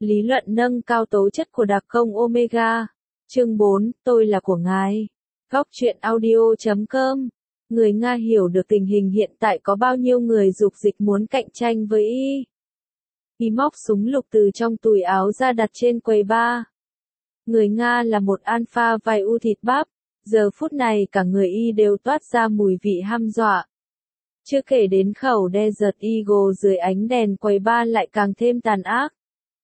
Lý luận nâng cao tố chất của đặc công Omega. Chương 4, tôi là của ngài. Góc truyện audio.com. Người Nga hiểu được tình hình hiện tại có bao nhiêu người dục dịch muốn cạnh tranh với Y. Y móc súng lục từ trong túi áo ra đặt trên quầy bar. Người Nga là một alpha vài u thịt bắp, giờ phút này cả người Y đều toát ra mùi vị hăm dọa. Chưa kể đến khẩu Desert Eagle dưới ánh đèn quầy bar lại càng thêm tàn ác.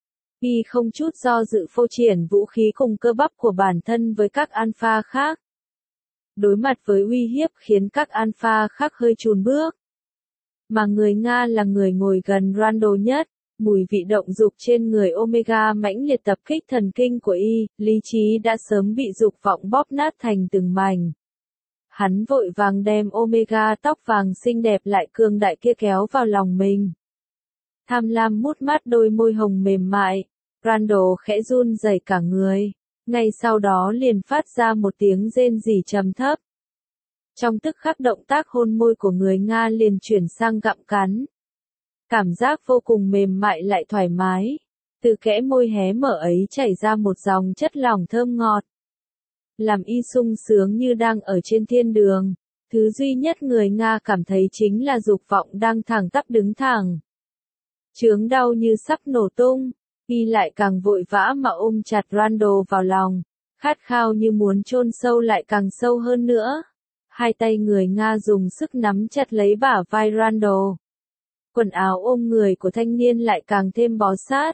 Y không chút do dự phô triển vũ khí cùng cơ bắp của bản thân với các alpha khác. Đối mặt với uy hiếp khiến các alpha khác hơi chùn bước. Mà người Nga là người ngồi gần Randall nhất, mùi vị động dục trên người Omega mãnh liệt tập kích thần kinh của Y, lý trí đã sớm bị dục vọng bóp nát thành từng mảnh. Hắn vội vàng đem Omega tóc vàng xinh đẹp lại cường đại kia kéo vào lòng mình. Tham lam mút mát đôi môi hồng mềm mại, Randall khẽ run rẩy cả người, ngay sau đó liền phát ra một tiếng rên rỉ trầm thấp. Trong tức khắc động tác hôn môi của người Nga liền chuyển sang gặm cắn. Cảm giác vô cùng mềm mại lại thoải mái, từ kẽ môi hé mở ấy chảy ra một dòng chất lỏng thơm ngọt. Làm Y sung sướng như đang ở trên thiên đường, thứ duy nhất người Nga cảm thấy chính là dục vọng đang thẳng tắp đứng thẳng. Chướng đau như sắp nổ tung, Y lại càng vội vã mà ôm chặt Randall vào lòng, khát khao như muốn chôn sâu lại càng sâu hơn nữa. Hai tay người Nga dùng sức nắm chặt lấy bả vai Randall. Quần áo ôm người của thanh niên lại càng thêm bó sát.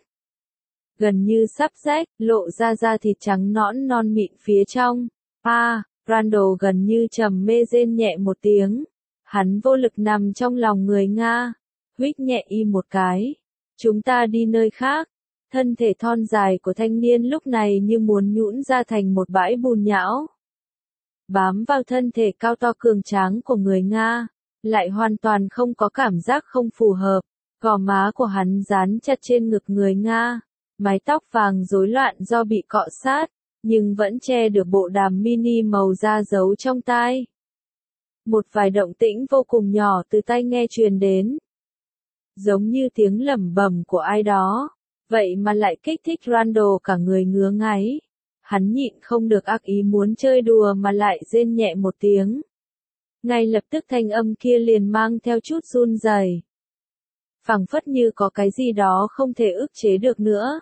Gần như sắp rách, lộ ra da thịt trắng nõn non mịn phía trong. Randall gần như trầm mê rên nhẹ một tiếng. Hắn vô lực nằm trong lòng người Nga, huých nhẹ Y một cái. Chúng ta đi nơi khác. Thân thể thon dài của thanh niên lúc này như muốn nhũn ra thành một bãi bùn nhão. Bám vào thân thể cao to cường tráng của người Nga, lại hoàn toàn không có cảm giác không phù hợp. Gò má của hắn dán chặt trên ngực người Nga, mái tóc vàng rối loạn do bị cọ sát, nhưng vẫn che được bộ đàm mini màu da giấu trong tai. Một vài động tĩnh vô cùng nhỏ từ tai nghe truyền đến, giống như tiếng lẩm bẩm của ai đó, vậy mà lại kích thích Randall cả người ngứa ngáy. Hắn nhịn không được ác ý muốn chơi đùa mà lại rên nhẹ một tiếng. Ngay lập tức thanh âm kia liền mang theo chút run rẩy. Phảng phất như có cái gì đó không thể ức chế được nữa.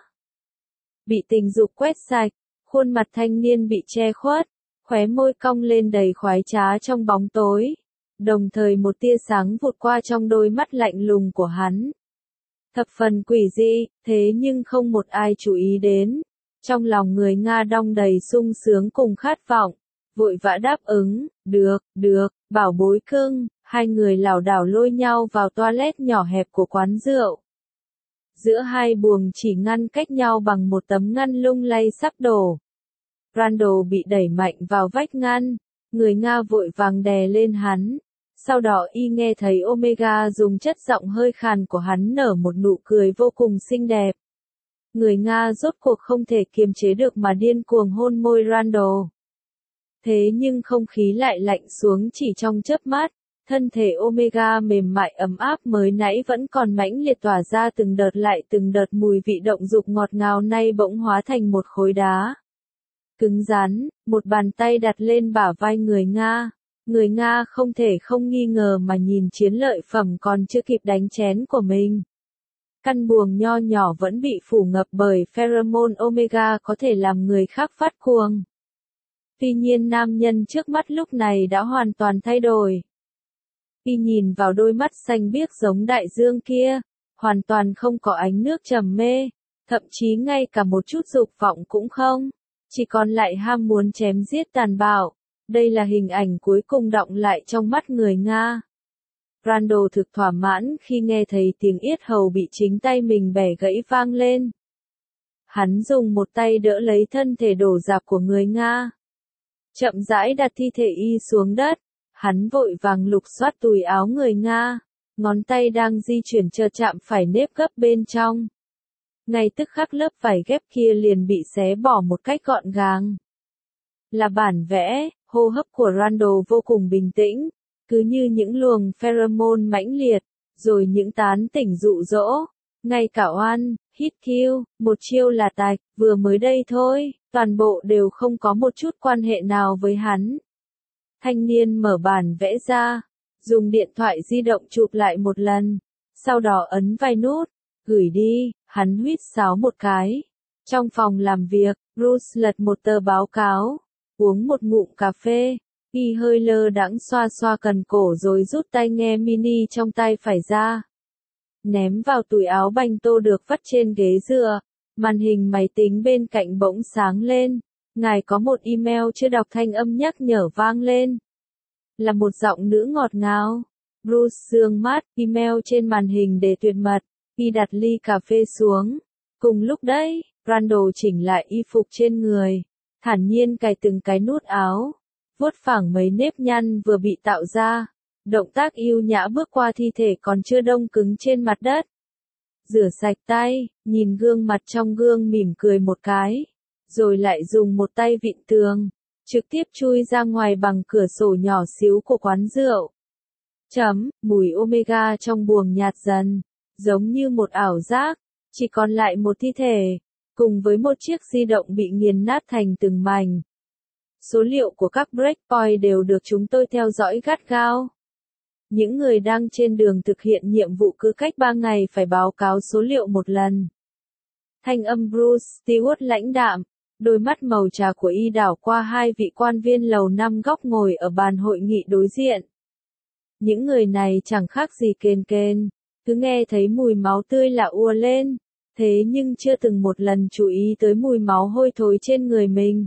Bị tình dục quét sạch, khuôn mặt thanh niên bị che khuất, khóe môi cong lên đầy khoái trá trong bóng tối. Đồng thời một tia sáng vụt qua trong đôi mắt lạnh lùng của hắn. Thập phần quỷ dị, thế nhưng không một ai chú ý đến. Trong lòng người Nga đong đầy sung sướng cùng khát vọng, vội vã đáp ứng, được, bảo bối cưng. Hai người lảo đảo lôi nhau vào toilet nhỏ hẹp của quán rượu. Giữa hai buồng chỉ ngăn cách nhau bằng một tấm ngăn lung lay sắp đổ. Randall bị đẩy mạnh vào vách ngăn, người Nga vội vàng đè lên hắn. Sau đó Y nghe thấy Omega dùng chất giọng hơi khàn của hắn nở một nụ cười vô cùng xinh đẹp. Người Nga rốt cuộc không thể kiềm chế được mà điên cuồng hôn môi Randall. Thế nhưng không khí lại lạnh xuống chỉ trong chớp mắt, thân thể Omega mềm mại ấm áp mới nãy vẫn còn mãnh liệt tỏa ra từng đợt lại từng đợt mùi vị động dục ngọt ngào nay bỗng hóa thành một khối đá. Cứng rắn, một bàn tay đặt lên bả vai người Nga. Người Nga không thể không nghi ngờ mà nhìn chiến lợi phẩm còn chưa kịp đánh chén của mình. Căn buồng nho nhỏ vẫn bị phủ ngập bởi pheromone Omega có thể làm người khác phát cuồng. Tuy nhiên nam nhân trước mắt lúc này đã hoàn toàn thay đổi. Y nhìn vào đôi mắt xanh biếc giống đại dương kia, hoàn toàn không có ánh nước trầm mê, thậm chí ngay cả một chút dục vọng cũng không, chỉ còn lại ham muốn chém giết tàn bạo. Đây là hình ảnh cuối cùng đọng lại trong mắt người Nga. Randall thực thỏa mãn khi nghe thấy tiếng yết hầu bị chính tay mình bẻ gãy vang lên. Hắn dùng một tay đỡ lấy thân thể đổ rạp của người Nga. Chậm rãi đặt thi thể Y xuống đất. Hắn vội vàng lục soát túi áo người Nga. Ngón tay đang di chuyển chợt chạm phải nếp gấp bên trong. Ngay tức khắc lớp vải ghép kia liền bị xé bỏ một cách gọn gàng. Là bản vẽ, hô hấp của Randall vô cùng bình tĩnh, cứ như những luồng pheromone mãnh liệt, rồi những tán tỉnh dụ dỗ, Ngay cả oan, hit kill, một chiêu là tạch, vừa mới đây thôi, toàn bộ đều không có một chút quan hệ nào với hắn. Thanh niên mở bản vẽ ra, dùng điện thoại di động chụp lại một lần, sau đó ấn vài nút, gửi đi, hắn huýt sáo một cái. Trong phòng làm việc, Bruce lật một tờ báo cáo, uống một ngụm cà phê, y hơi lơ đãng xoa xoa cần cổ rồi rút tai nghe mini trong tay phải ra. Ném vào túi áo banh tô được vắt trên ghế dựa, màn hình máy tính bên cạnh bỗng sáng lên. Ngài có một email chưa đọc, thanh âm nhắc nhở vang lên. Là một giọng nữ ngọt ngào. Bruce dương mắt, email trên màn hình để tuyệt mật, y đặt ly cà phê xuống. Cùng lúc đấy, Randall chỉnh lại y phục trên người, thản nhiên cài từng cái nút áo, vuốt phẳng mấy nếp nhăn vừa bị tạo ra. Động tác yêu nhã bước qua thi thể còn chưa đông cứng trên mặt đất. Rửa sạch tay, nhìn gương mặt trong gương mỉm cười một cái, rồi lại dùng một tay vịn tường, trực tiếp chui ra ngoài bằng cửa sổ nhỏ xíu của quán rượu. Mùi omega trong buồng nhạt dần, giống như một ảo giác, chỉ còn lại một thi thể, cùng với một chiếc di động bị nghiền nát thành từng mảnh. Số liệu của các breakpoint đều được chúng tôi theo dõi gắt gao. Những người đang trên đường thực hiện nhiệm vụ cứ cách 3 ngày phải báo cáo số liệu một lần. Thanh âm Bruce Stewart lãnh đạm, đôi mắt màu trà của y đảo qua hai vị quan viên lầu 5 góc ngồi ở bàn hội nghị đối diện. Những người này chẳng khác gì kền kền, cứ nghe thấy mùi máu tươi là ùa lên, thế nhưng chưa từng một lần chú ý tới mùi máu hôi thối trên người mình.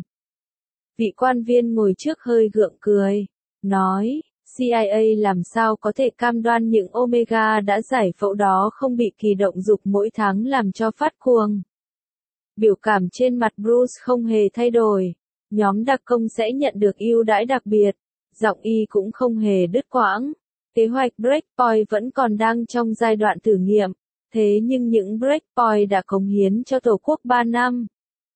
Vị quan viên ngồi trước hơi gượng cười, nói, CIA làm sao có thể cam đoan những omega đã giải phẫu đó không bị kỳ động dục mỗi tháng làm cho phát cuồng. Biểu cảm trên mặt Bruce không hề thay đổi, nhóm đặc công sẽ nhận được ưu đãi đặc biệt, giọng y cũng không hề đứt quãng. Kế hoạch Breakpoint vẫn còn đang trong giai đoạn thử nghiệm, thế nhưng những Breakpoint đã cống hiến cho Tổ quốc 3 năm.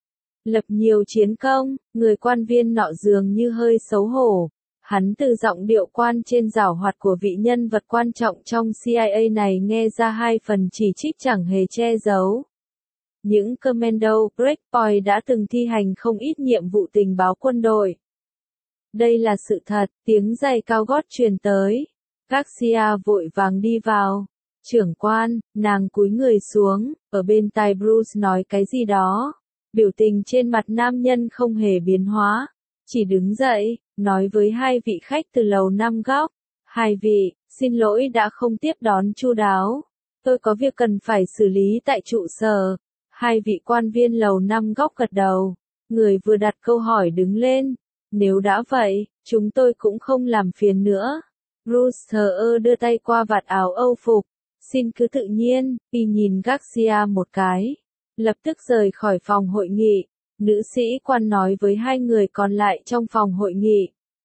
Lập nhiều chiến công, người quan viên nọ dường như hơi xấu hổ. Hắn từ giọng điệu quan trên giảo hoạt của vị nhân vật quan trọng trong CIA này nghe ra hai phần chỉ trích chẳng hề che giấu. Những Commando Breakpoint đã từng thi hành không ít nhiệm vụ tình báo quân đội. Đây là sự thật, tiếng giày cao gót truyền tới. Garcia vội vàng đi vào. Trưởng quan, nàng cúi người xuống, ở bên tai Bruce nói cái gì đó. Biểu tình trên mặt nam nhân không hề biến hóa. Chỉ đứng dậy, nói với hai vị khách từ lầu 5 góc. Hai vị, xin lỗi đã không tiếp đón chu đáo. Tôi có việc cần phải xử lý tại trụ sở. Hai vị quan viên lầu 5 góc gật đầu. Người vừa đặt câu hỏi đứng lên. Nếu đã vậy, chúng tôi cũng không làm phiền nữa. Bruce thờ ơ đưa tay qua vạt áo âu phục. Xin cứ tự nhiên, y nhìn Garcia một cái. Lập tức rời khỏi phòng hội nghị. Nữ sĩ quan nói với hai người còn lại trong phòng hội nghị.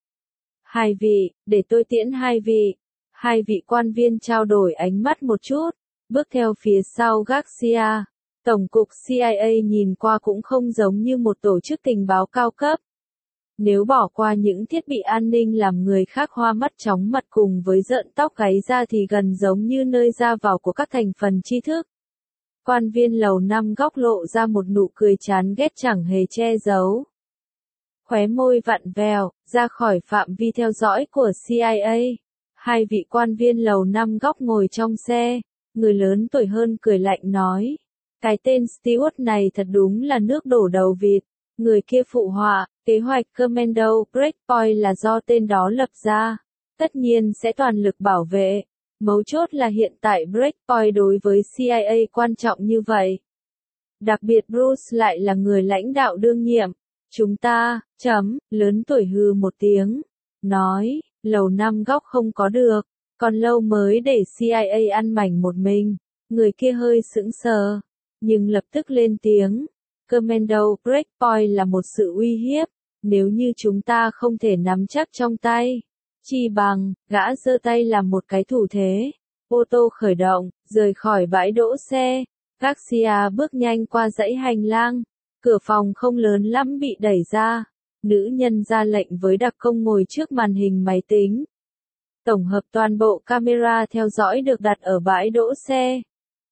Hai vị, để tôi tiễn hai vị. Hai vị quan viên trao đổi ánh mắt một chút, bước theo phía sau Garcia. Tổng cục CIA nhìn qua cũng không giống như một tổ chức tình báo cao cấp. Nếu bỏ qua những thiết bị an ninh làm người khác hoa mắt chóng mặt cùng với rợn tóc gáy ra thì gần giống như nơi ra vào của các thành phần tri thức. Quan viên lầu 5 góc lộ ra một nụ cười chán ghét chẳng hề che giấu. Khóe môi vặn vẹo, ra khỏi phạm vi theo dõi của CIA. Hai vị quan viên lầu 5 góc ngồi trong xe, người lớn tuổi hơn cười lạnh nói. Cái tên Stewart này thật đúng là nước đổ đầu vịt. Người kia phụ họa, kế hoạch Commando Breakpoint là do tên đó lập ra. Tất nhiên sẽ toàn lực bảo vệ. Mấu chốt là hiện tại Breakpoint đối với CIA quan trọng như vậy. Đặc biệt Bruce lại là người lãnh đạo đương nhiệm. Chúng ta, lớn tuổi hừ một tiếng. Nói, lầu 5 góc không có được. Còn lâu mới để CIA ăn mảnh một mình. Người kia hơi sững sờ. Nhưng lập tức lên tiếng. Commando Breakpoint là một sự uy hiếp. Nếu như chúng ta không thể nắm chắc trong tay. Chi bằng, gã giơ tay làm một cái thủ thế. Ô tô khởi động, rời khỏi bãi đỗ xe. Garcia bước nhanh qua dãy hành lang. Cửa phòng không lớn lắm bị đẩy ra. Nữ nhân ra lệnh với đặc công ngồi trước màn hình máy tính. Tổng hợp toàn bộ camera theo dõi được đặt ở bãi đỗ xe.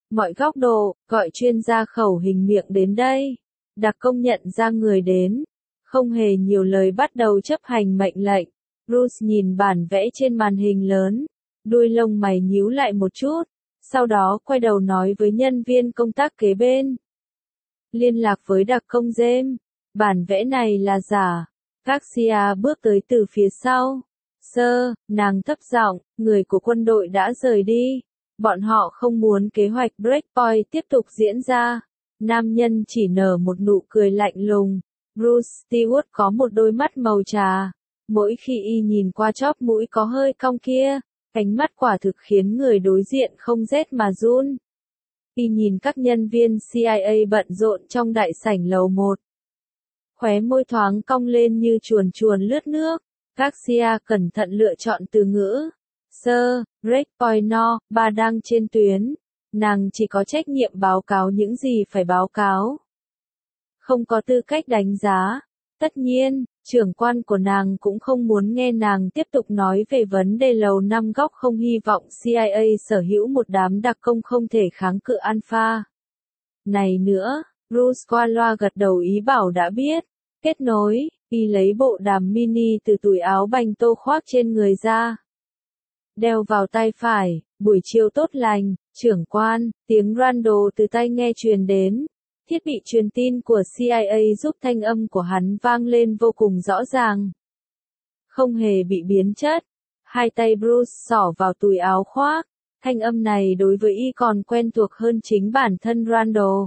mọi góc độ, gọi chuyên gia khẩu hình miệng đến đây. Đặc công nhận ra người đến, không hề nhiều lời bắt đầu chấp hành mệnh lệnh. Bruce nhìn bản vẽ trên màn hình lớn, đuôi lông mày nhíu lại một chút, sau đó quay đầu nói với nhân viên công tác kế bên. Liên lạc với đặc công James, bản vẽ này là giả. Garcia bước tới từ phía sau. Sir, nàng thấp giọng, người của quân đội đã rời đi. Bọn họ không muốn kế hoạch Breakpoint tiếp tục diễn ra. Nam nhân chỉ nở một nụ cười lạnh lùng. Bruce Stewart có một đôi mắt màu trà. Mỗi khi y nhìn qua chóp mũi có hơi cong kia, ánh mắt quả thực khiến người đối diện không rét mà run. Y nhìn các nhân viên CIA bận rộn trong đại sảnh lầu 1. Khóe môi thoáng cong lên như chuồn chuồn lướt nước. Garcia cẩn thận lựa chọn từ ngữ. Sir, Breakpoint No. 3 đang trên tuyến. Nàng chỉ có trách nhiệm báo cáo những gì phải báo cáo. Không có tư cách đánh giá. Tất nhiên, trưởng quan của nàng cũng không muốn nghe nàng tiếp tục nói về vấn đề lầu 5 góc, không hy vọng CIA sở hữu một đám đặc công không thể kháng cự Alpha. Này nữa, Bruce qua loa gật đầu ý bảo đã biết. Kết nối, y lấy bộ đàm mini từ túi áo bành tô khoác trên người ra. Đeo vào tay phải, buổi chiều tốt lành, trưởng quan, tiếng Randall từ tai nghe truyền đến. Thiết bị truyền tin của CIA giúp thanh âm của hắn vang lên vô cùng rõ ràng. Không hề bị biến chất. Hai tay Bruce xỏ vào túi áo khoác. Thanh âm này đối với y còn quen thuộc hơn chính bản thân Randall.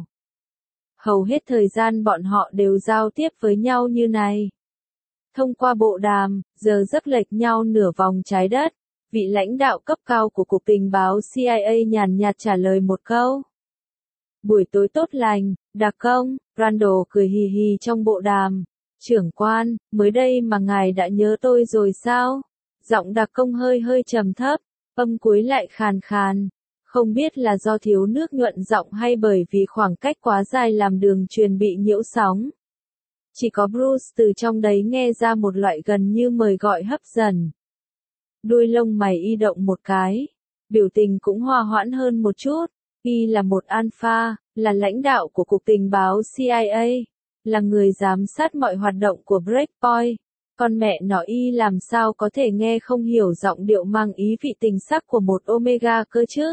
Hầu hết thời gian bọn họ đều giao tiếp với nhau như này. Thông qua bộ đàm, giờ giấc lệch nhau nửa vòng trái đất. Vị lãnh đạo cấp cao của Cục Tình báo CIA nhàn nhạt trả lời một câu. Buổi tối tốt lành, đặc công, Randall cười hì hì trong bộ đàm. Trưởng quan, mới đây mà ngài đã nhớ tôi rồi sao? Giọng đặc công hơi hơi trầm thấp, âm cuối lại khàn khàn. Không biết là do thiếu nước nhuận giọng hay bởi vì khoảng cách quá dài làm đường truyền bị nhiễu sóng. Chỉ có Bruce từ trong đấy nghe ra một loại gần như mời gọi hấp dẫn. Đuôi lông mày y động một cái. Biểu tình cũng hòa hoãn hơn một chút. Y là một alpha, là lãnh đạo của Cục Tình báo CIA, là người giám sát mọi hoạt động của Breakpoint. Con mẹ nó y làm sao có thể nghe không hiểu giọng điệu mang ý vị tình sắc của một Omega cơ chứ?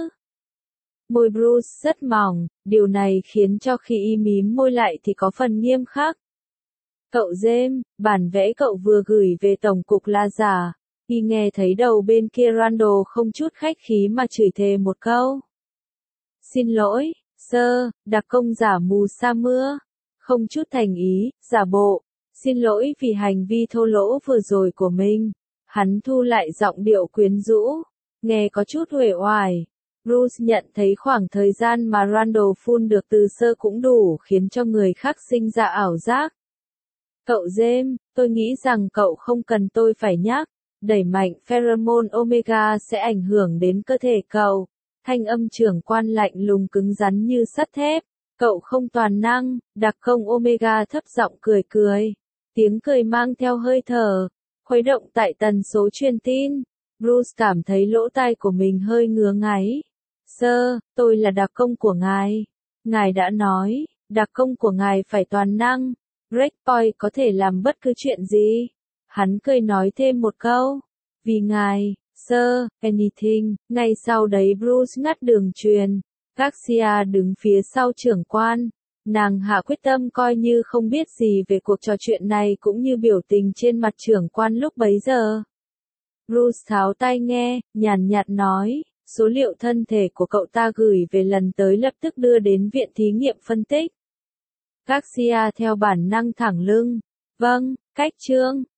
Môi Bruce rất mỏng, điều này khiến cho khi y mím môi lại thì có phần nghiêm khắc. Cậu James, bản vẽ cậu vừa gửi về tổng cục là giả. Y nghe thấy đầu bên kia Randall không chút khách khí mà chửi thề một câu. Xin lỗi, sir, đặc công giả mù sa mưa. Không chút thành ý, giả bộ. Xin lỗi vì hành vi thô lỗ vừa rồi của mình. Hắn thu lại giọng điệu quyến rũ. Nghe có chút uể oải. Bruce nhận thấy khoảng thời gian mà Randall phun được từ sơ cũng đủ khiến cho người khác sinh ra ảo giác. Cậu James, tôi nghĩ rằng cậu không cần tôi phải nhắc. Đẩy mạnh pheromone omega sẽ ảnh hưởng đến cơ thể cậu. Thanh âm trưởng quan lạnh lùng cứng rắn như sắt thép. Cậu không toàn năng, đặc công omega thấp giọng cười cười. Tiếng cười mang theo hơi thở, khuấy động tại tần số truyền tin. Bruce cảm thấy lỗ tai của mình hơi ngứa ngáy. Sir, tôi là đặc công của ngài. Ngài đã nói, đặc công của ngài phải toàn năng. Breakpoint có thể làm bất cứ chuyện gì. Hắn cười nói thêm một câu. Vì ngài, sir, anything. Ngay sau đấy Bruce ngắt đường truyền. Garcia đứng phía sau trưởng quan. Nàng hạ quyết tâm coi như không biết gì về cuộc trò chuyện này cũng như biểu tình trên mặt trưởng quan lúc bấy giờ. Bruce tháo tai nghe, nhàn nhạt nói, số liệu thân thể của cậu ta gửi về lần tới lập tức đưa đến viện thí nghiệm phân tích. Garcia theo bản năng thẳng lưng. Vâng, cách chương.